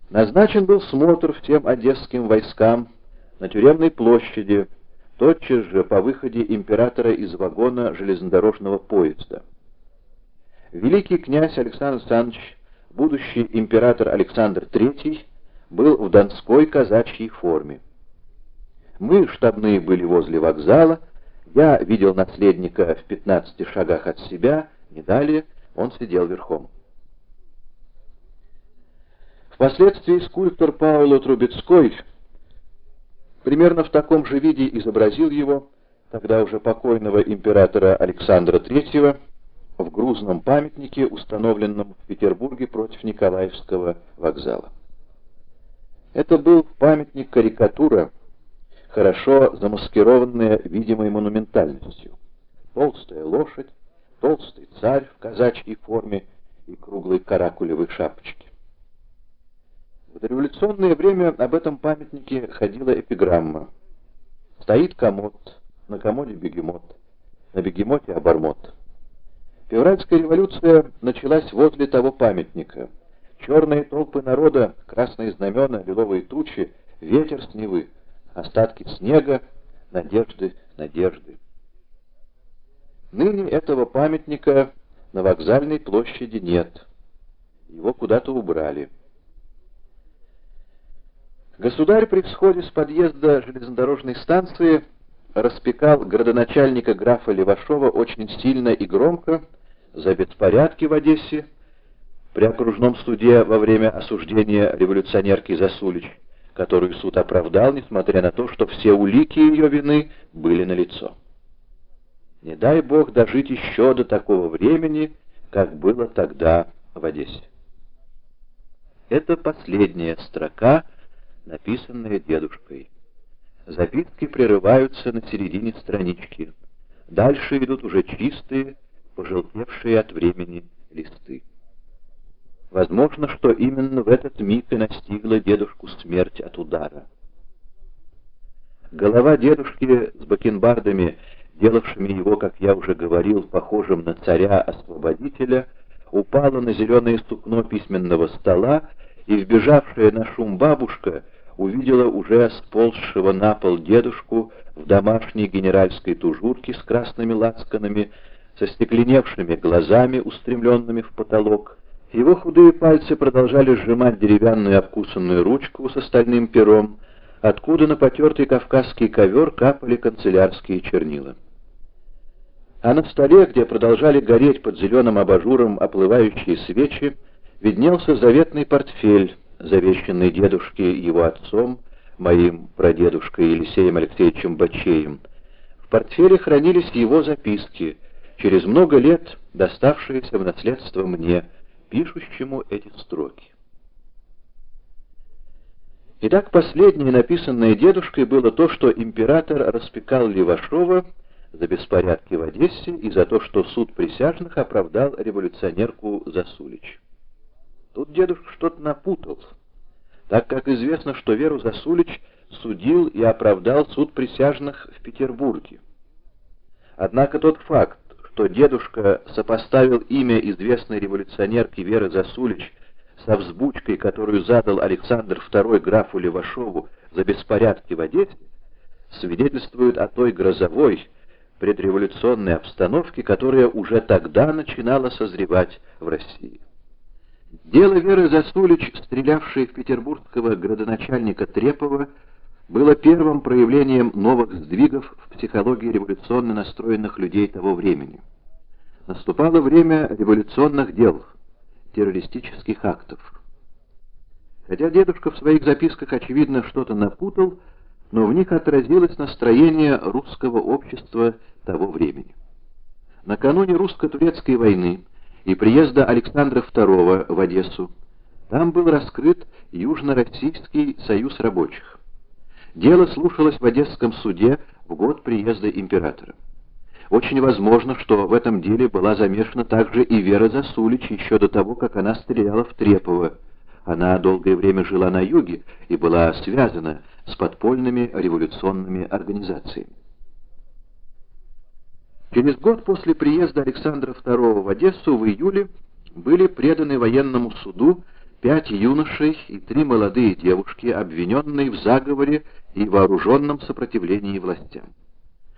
Назначен был смотр всем одесским войскам на Тюремной площади, тотчас же по выходе императора из вагона железнодорожного поезда. Великий князь Александр Александрович, будущий император Александр III, был в донской казачьей форме. Мы, штабные, были возле вокзала, я видел наследника в 15 шагах от себя, не далее он сидел верхом. Впоследствии скульптор Пауло Трубецкой примерно в таком же виде изобразил его, тогда уже покойного императора Александра III, в грузном памятнике, установленном в Петербурге против Николаевского вокзала. Это был памятник-карикатура, хорошо замаскированная видимой монументальностью. Толстая лошадь, толстый царь в казачьей форме и круглой каракулевой шапочке. В дореволюционное время об этом памятнике ходила эпиграмма: «Стоит комод, на комоде бегемот, на бегемоте обормот». Февральская революция началась возле того памятника. Черные толпы народа, красные знамена, лиловые тучи, ветер с Невы, остатки снега, надежды, надежды. Ныне этого памятника на вокзальной площади нет. Его куда-то убрали. Государь при всходе с подъезда железнодорожной станции распекал градоначальника графа Левашова очень сильно и громко за беспорядки в Одессе при окружном суде во время осуждения революционерки Засулич, которую суд оправдал, несмотря на то, что все улики ее вины были налицо. Не дай Бог дожить еще до такого времени, как было тогда в Одессе. Это последняя строка, написанная дедушкой. Записки прерываются на середине странички. Дальше идут уже чистые, пожелтевшие от времени листы. Возможно, что именно в этот миг и настигла дедушку смерть от удара. Голова дедушки с бакенбардами, делавшими его, как я уже говорил, похожим на царя-освободителя, упала на зеленое сукно письменного стола, и вбежавшая на шум бабушка увидела уже сползшего на пол дедушку в домашней генеральской тужурке с красными лацканами, со стекленевшими глазами, устремленными в потолок. Его худые пальцы продолжали сжимать деревянную обкусанную ручку с стальным пером, откуда на потертый кавказский ковер капали канцелярские чернила. А на столе, где продолжали гореть под зеленым абажуром оплывающие свечи, виднелся заветный портфель, завещанный дедушке его отцом, моим прадедушкой Елисеем Алексеевичем Бачеем. В портфеле хранились его записки, через много лет доставшиеся в наследство мне, пишущему эти строки. Итак, последнее, написанное дедушкой, было то, что император распекал Левашова за беспорядки в Одессе и за то, что суд присяжных оправдал революционерку Засулич. Тут дедушка что-то напутал, так как известно, что Веру Засулич судил и оправдал суд присяжных в Петербурге. Однако тот факт, что дедушка сопоставил имя известной революционерки Веры Засулич со взбучкой, которую задал Александр II графу Левашову за беспорядки в Одессе, свидетельствует о той грозовой, предреволюционной обстановке, которая уже тогда начинала созревать в России. Дело Веры Засулич, стрелявшей в петербургского градоначальника Трепова, было первым проявлением новых сдвигов в психологии революционно настроенных людей того времени. Наступало время революционных дел, террористических актов. Хотя дедушка в своих записках, очевидно, что-то напутал, но в них отразилось настроение русского общества того времени. Накануне русско-турецкой войны и приезда Александра II в Одессу там был раскрыт Южно-Российский союз рабочих. Дело слушалось в Одесском суде в год приезда императора. Очень возможно, что в этом деле была замешана также и Вера Засулич еще до того, как она стреляла в Трепова. Она долгое время жила на юге и была связана с подпольными революционными организациями. Через год после приезда Александра II в Одессу в июле были преданы военному суду 5 юношей и 3 молодые девушки, обвиненные в заговоре и вооруженном сопротивлении властям.